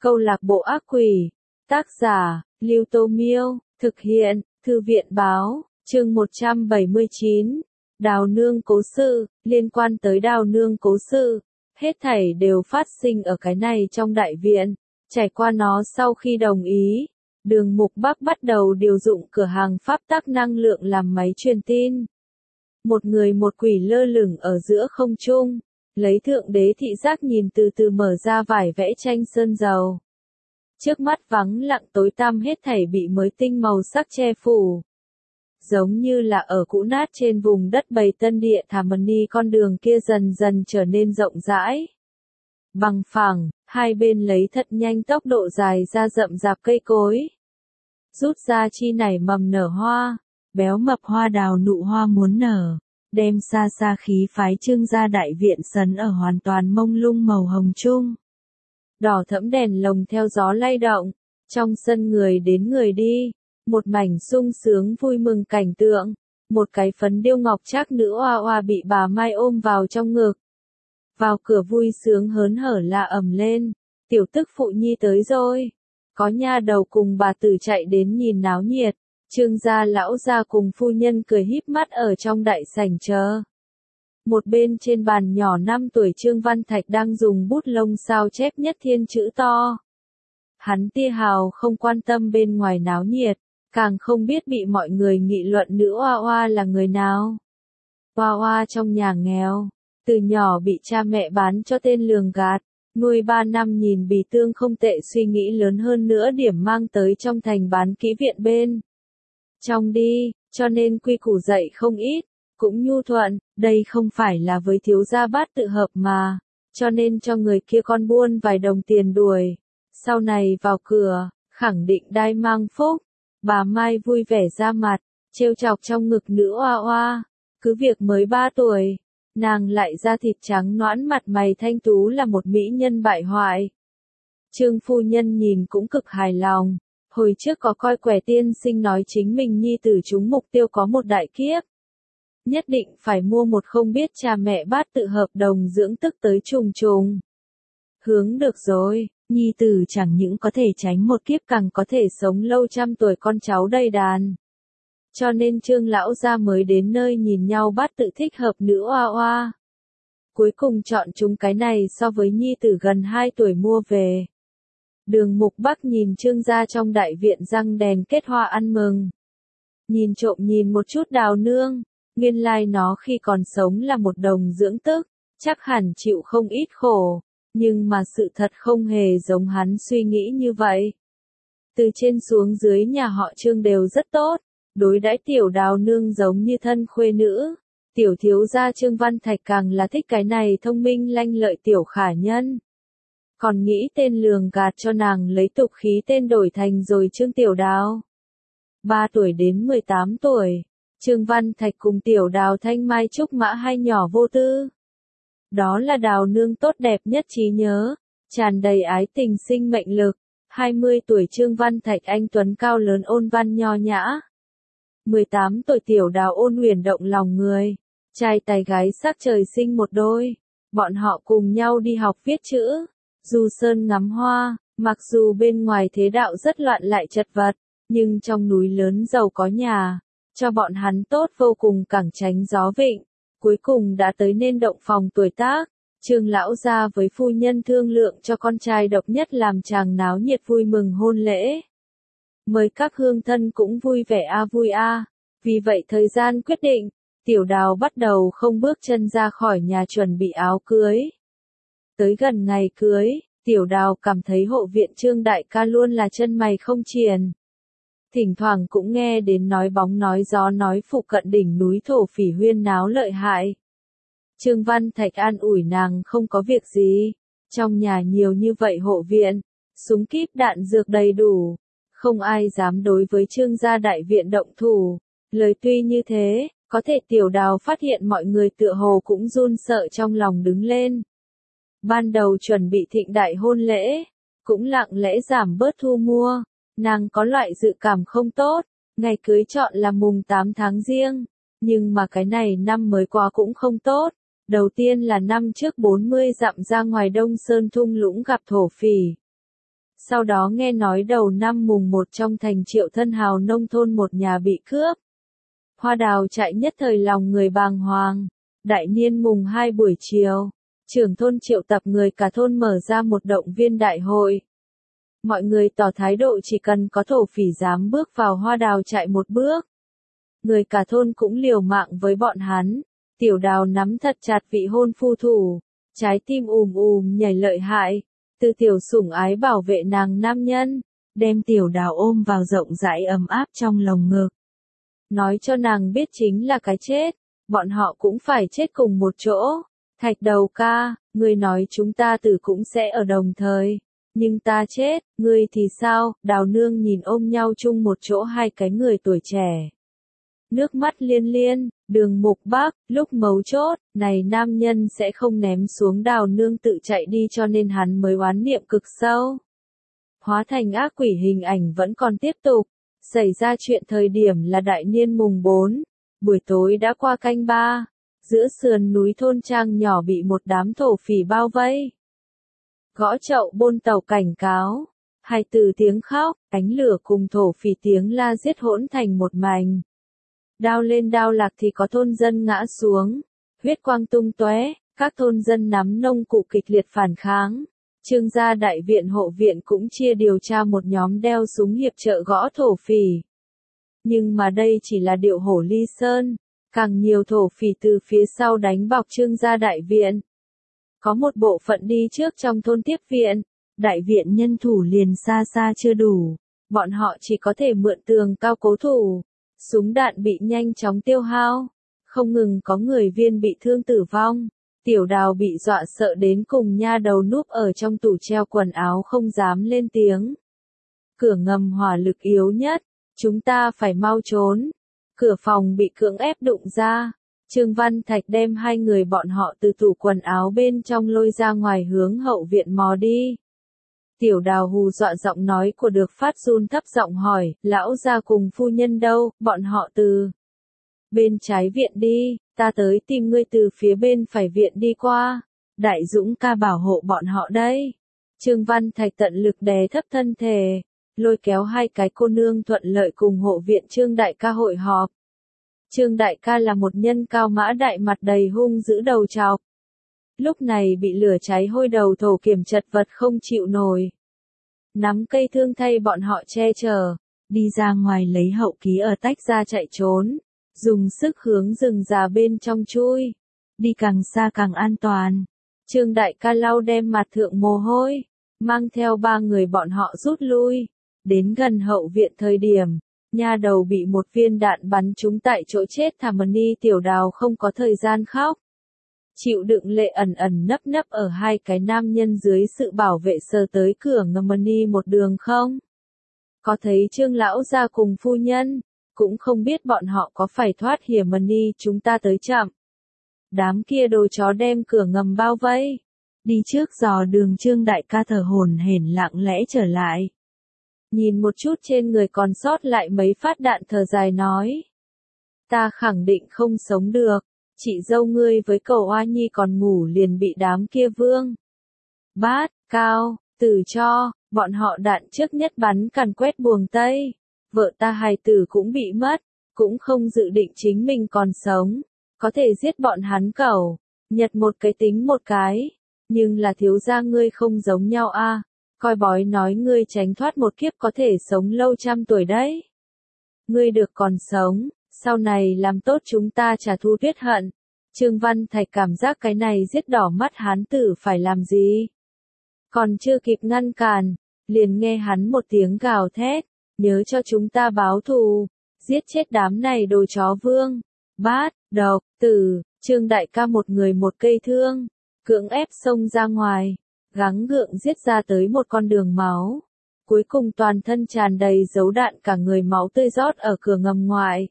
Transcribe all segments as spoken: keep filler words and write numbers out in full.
Câu lạc bộ ác quỷ. Tác giả, Lưu Tô Miêu. Thực hiện, Thư viện Báo. Chương một trăm bảy mươi chín. Đào nương cố sự. Liên quan tới đào nương cố sự, hết thảy đều phát sinh ở cái này trong đại viện. Trải qua nó sau khi đồng ý, Đường Mục Bắc bắt đầu điều dụng cửa hàng pháp tắc năng lượng làm máy truyền tin. Một người một quỷ lơ lửng ở giữa không trung, lấy thượng đế thị giác nhìn từ từ mở ra vải vẽ tranh sơn dầu. Trước mắt vắng lặng tối tăm, hết thảy bị mới tinh màu sắc che phủ. Giống như là ở cũ nát trên vùng đất Bầy Tân Địa Thàmani, con đường kia dần dần trở nên rộng rãi. Bằng phẳng, hai bên lấy thật nhanh tốc độ dài ra rậm rạp cây cối. Rút ra chi nảy mầm nở hoa, béo mập hoa đào nụ hoa muốn nở, đem xa xa khí phái trưng ra đại viện sấn ở hoàn toàn mông lung màu hồng chung. Đỏ thẫm đèn lồng theo gió lay động, trong sân người đến người đi, một mảnh sung sướng vui mừng cảnh tượng, một cái phấn điêu ngọc trác nữ oa oa bị bà Mai ôm vào trong ngực. Vào cửa vui sướng hớn hở la ầm lên, tiểu tức phụ nhi tới rồi. Có nha đầu cùng bà tử chạy đến nhìn náo nhiệt, Trương gia lão gia cùng phu nhân cười híp mắt ở trong đại sảnh chờ. Một bên trên bàn nhỏ năm tuổi Trương Văn Thạch đang dùng bút lông sao chép nhất thiên chữ to. Hắn tia hào không quan tâm bên ngoài náo nhiệt, càng không biết bị mọi người nghị luận nữ oa oa là người nào. Oa oa trong nhà nghèo, từ nhỏ bị cha mẹ bán cho tên lường gạt, nuôi ba năm nhìn bì tương không tệ, suy nghĩ lớn hơn nữa điểm mang tới trong thành bán kỹ viện bên trong đi, cho nên quy củ dạy không ít, cũng nhu thuận, đây không phải là với thiếu gia bát tự hợp mà, cho nên cho người kia con buôn vài đồng tiền đuổi, sau này vào cửa, khẳng định đai mang phúc. Bà Mai vui vẻ ra mặt, trêu chọc trong ngực nữ oa oa, cứ việc mới ba tuổi, nàng lại da thịt trắng nõn, mặt mày thanh tú là một mỹ nhân bại hoại. Trương phu nhân nhìn cũng cực hài lòng, hồi trước có coi quẻ tiên sinh nói chính mình nhi tử trúng mục tiêu có một đại kiếp. Nhất định phải mua một không biết cha mẹ bát tự hợp đồng dưỡng tức tới trùng trùng. Hướng được rồi, nhi tử chẳng những có thể tránh một kiếp càng có thể sống lâu trăm tuổi, con cháu đầy đàn. Cho nên Trương lão gia mới đến nơi nhìn nhau bát tự thích hợp nữ oa oa. Cuối cùng chọn chúng cái này so với nhi tử gần hai tuổi mua về. Đường Mục Bắc nhìn Trương gia trong đại viện răng đèn kết hoa ăn mừng. Nhìn trộm nhìn một chút đào nương, nguyên lai nó khi còn sống là một đồng dưỡng tức, chắc hẳn chịu không ít khổ, nhưng mà sự thật không hề giống hắn suy nghĩ như vậy. Từ trên xuống dưới nhà họ Trương đều rất tốt, đối đãi tiểu đào nương giống như thân khuê nữ. Tiểu thiếu gia Trương Văn Thạch càng là thích cái này thông minh lanh lợi tiểu khả nhân. Còn nghĩ tên lường gạt cho nàng lấy tục khí tên đổi thành rồi Trương Tiểu Đào. ba tuổi đến mười tám tuổi, Trương Văn Thạch cùng tiểu đào thanh mai trúc mã hai nhỏ vô tư. Đó là đào nương tốt đẹp nhất trí nhớ, tràn đầy ái tình sinh mệnh lực. hai mươi tuổi Trương Văn Thạch anh tuấn cao lớn ôn văn nho nhã. mười tám tuổi tiểu đào ôn huyền động lòng người, trai tài gái sắc trời sinh một đôi. Bọn họ cùng nhau đi học viết chữ, du sơn ngắm hoa, mặc dù bên ngoài thế đạo rất loạn lại chật vật, nhưng trong núi lớn giàu có nhà, cho bọn hắn tốt vô cùng, cẳng tránh gió vịnh. Cuối cùng đã tới nên động phòng tuổi tác, Trương lão gia với phu nhân thương lượng cho con trai độc nhất làm chàng náo nhiệt vui mừng hôn lễ. Mời các hương thân cũng vui vẻ a vui a. Vì vậy thời gian quyết định, tiểu đào bắt đầu không bước chân ra khỏi nhà chuẩn bị áo cưới. Tới gần ngày cưới, tiểu đào cảm thấy hộ viện Trương đại ca luôn là chân mày không triền. Thỉnh thoảng cũng nghe đến nói bóng nói gió nói phụ cận đỉnh núi thổ phỉ huyên náo lợi hại. Trương Văn Thạch an ủi nàng không có việc gì, trong nhà nhiều như vậy hộ viện, súng kíp đạn dược đầy đủ, không ai dám đối với Trương gia đại viện động thủ. Lời tuy như thế, có thể tiểu đào phát hiện mọi người tựa hồ cũng run sợ trong lòng đứng lên. Ban đầu chuẩn bị thịnh đại hôn lễ, cũng lặng lẽ giảm bớt thu mua. Nàng có loại dự cảm không tốt, ngày cưới chọn là mùng tám tháng Giêng, nhưng mà cái này năm mới qua cũng không tốt. Đầu tiên là năm trước bốn mươi dặm ra ngoài Đông Sơn thung lũng gặp thổ phỉ. Sau đó nghe nói đầu năm mùng một trong thành Triệu Thân Hào nông thôn một nhà bị cướp. Hoa Đào Trại nhất thời lòng người bàng hoàng. Đại niên mùng hai buổi chiều, trưởng thôn triệu tập người cả thôn mở ra một động viên đại hội. Mọi người tỏ thái độ chỉ cần có thổ phỉ dám bước vào Hoa Đào Trại một bước. Người cả thôn cũng liều mạng với bọn hắn. Tiểu Đào nắm thật chặt vị hôn phu thủ, trái tim ùm ùm nhảy lợi hại. Từ tiểu sủng ái bảo vệ nàng nam nhân, đem Tiểu Đào ôm vào rộng rãi ấm áp trong lồng ngực. Nói cho nàng biết chính là cái chết, bọn họ cũng phải chết cùng một chỗ. Thạch Đầu ca, ngươi nói chúng ta tử cũng sẽ ở đồng thời, nhưng ta chết, ngươi thì sao? Đào nương nhìn ôm nhau chung một chỗ hai cái người tuổi trẻ. Nước mắt liên liên, Đường Mục Bác, lúc mấu chốt, này nam nhân sẽ không ném xuống Đào nương tự chạy đi cho nên hắn mới oán niệm cực sâu. Hóa thành ác quỷ hình ảnh vẫn còn tiếp tục. Xảy ra chuyện thời điểm là đại niên mùng bốn, buổi tối đã qua canh ba, giữa sườn núi thôn trang nhỏ bị một đám thổ phỉ bao vây. Gõ chậu bôn tàu cảnh cáo, hai từ tiếng khóc, ánh lửa cùng thổ phỉ tiếng la giết hỗn thành một mảnh. Đao lên đao lạc thì có thôn dân ngã xuống, huyết quang tung tóe, các thôn dân nắm nông cụ kịch liệt phản kháng. Trương gia đại viện hộ viện cũng chia điều tra một nhóm đeo súng hiệp trợ gõ thổ phỉ. Nhưng mà đây chỉ là điệu hổ ly sơn, càng nhiều thổ phỉ từ phía sau đánh bọc Trương gia đại viện. Có một bộ phận đi trước trong thôn tiếp viện, đại viện nhân thủ liền xa xa chưa đủ, bọn họ chỉ có thể mượn tường cao cố thủ, súng đạn bị nhanh chóng tiêu hao, không ngừng có người viên bị thương tử vong. Tiểu Đào bị dọa sợ đến cùng nha đầu núp ở trong tủ treo quần áo không dám lên tiếng. Cửa ngầm hỏa lực yếu nhất, chúng ta phải mau trốn. Cửa phòng bị cưỡng ép đụng ra. Trương Văn Thạch đem hai người bọn họ từ tủ quần áo bên trong lôi ra ngoài hướng hậu viện mò đi. Tiểu Đào hù dọa giọng nói của được phát run thấp giọng hỏi, lão gia cùng phu nhân đâu, bọn họ từ bên trái viện đi, ta tới tìm ngươi từ phía bên phải viện đi qua. Đại Dũng ca bảo hộ bọn họ đây. Trương Văn Thạch tận lực đè thấp thân thể, lôi kéo hai cái cô nương thuận lợi cùng hộ viện Trương đại ca hội họp. Trương đại ca là một nhân cao mã đại mặt đầy hung dữ đầu trọc. Lúc này bị lửa cháy hôi đầu thổ kiểm chật vật không chịu nổi. Nắm cây thương thay bọn họ che chở, đi ra ngoài lấy hậu ký ở tách ra chạy trốn. Dùng sức hướng rừng già bên trong chui. Đi càng xa càng an toàn. Trương đại ca lau đem mặt thượng mồ hôi. Mang theo ba người bọn họ rút lui. Đến gần hậu viện thời điểm. Nha đầu bị một viên đạn bắn trúng tại chỗ chết Thàmani. Tiểu Đào không có thời gian khóc. Chịu đựng lệ ẩn ẩn nấp nấp ở hai cái nam nhân dưới sự bảo vệ sờ tới cửa Ngâm-mani một đường không? Có thấy Trương lão gia cùng phu nhân? Cũng không biết bọn họ có phải thoát hiểm mani chúng ta tới chậm. Đám kia đồ chó đem cửa ngầm bao vây. Đi trước dò đường Trương đại ca thở hổn hển lặng lẽ trở lại. Nhìn một chút trên người còn sót lại mấy phát đạn thở dài nói. Ta khẳng định không sống được. Chị dâu ngươi với cậu Oa Nhi còn ngủ liền bị đám kia vương. Bát, cao, tử cho, bọn họ đạn trước nhất bắn càn quét buồng Tây. Vợ ta hài tử cũng bị mất, cũng không dự định chính mình còn sống, có thể giết bọn hắn cẩu, nhặt một cái tính một cái, nhưng là thiếu gia ngươi không giống nhau a, à. Coi bói nói ngươi tránh thoát một kiếp có thể sống lâu trăm tuổi đấy. Ngươi được còn sống, sau này làm tốt chúng ta trả thù tuyết hận. Trương Văn Thạch cảm giác cái này giết đỏ mắt hán tử phải làm gì? Còn chưa kịp ngăn cản, liền nghe hắn một tiếng gào thét. Nhớ cho chúng ta báo thù, giết chết đám này đồ chó vương. Bát, độc, tử, Trương đại ca một người một cây thương, cưỡng ép xông ra ngoài, gắng gượng giết ra tới một con đường máu. Cuối cùng toàn thân tràn đầy dấu đạn cả người máu tươi rót ở cửa ngầm ngoài.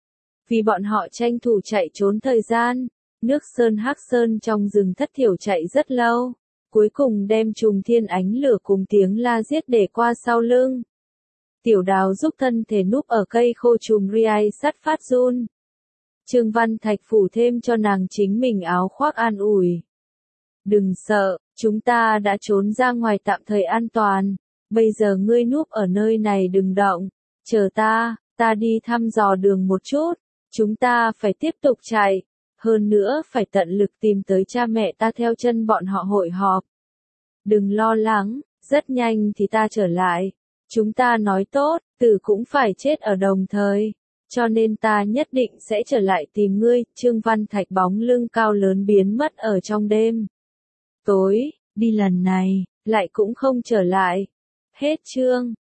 Vì bọn họ tranh thủ chạy trốn thời gian, nước sơn hắc sơn trong rừng thất thiểu chạy rất lâu, cuối cùng đem trùng thiên ánh lửa cùng tiếng la giết để qua sau lưng. Tiểu Đào giúp thân thể núp ở cây khô chùm riai sắt phát run. Trương Văn Thạch phủ thêm cho nàng chính mình áo khoác an ủi. Đừng sợ, chúng ta đã trốn ra ngoài tạm thời an toàn. Bây giờ ngươi núp ở nơi này đừng động, chờ ta, ta đi thăm dò đường một chút, chúng ta phải tiếp tục chạy, hơn nữa phải tận lực tìm tới cha mẹ ta theo chân bọn họ hội họp. Đừng lo lắng, rất nhanh thì ta trở lại, chúng ta nói tốt, tử cũng phải chết ở đồng thời, cho nên ta nhất định sẽ trở lại tìm ngươi. Trương Văn Thạch bóng lưng cao lớn biến mất ở trong đêm tối, đi lần này, lại cũng không trở lại. Hết chương.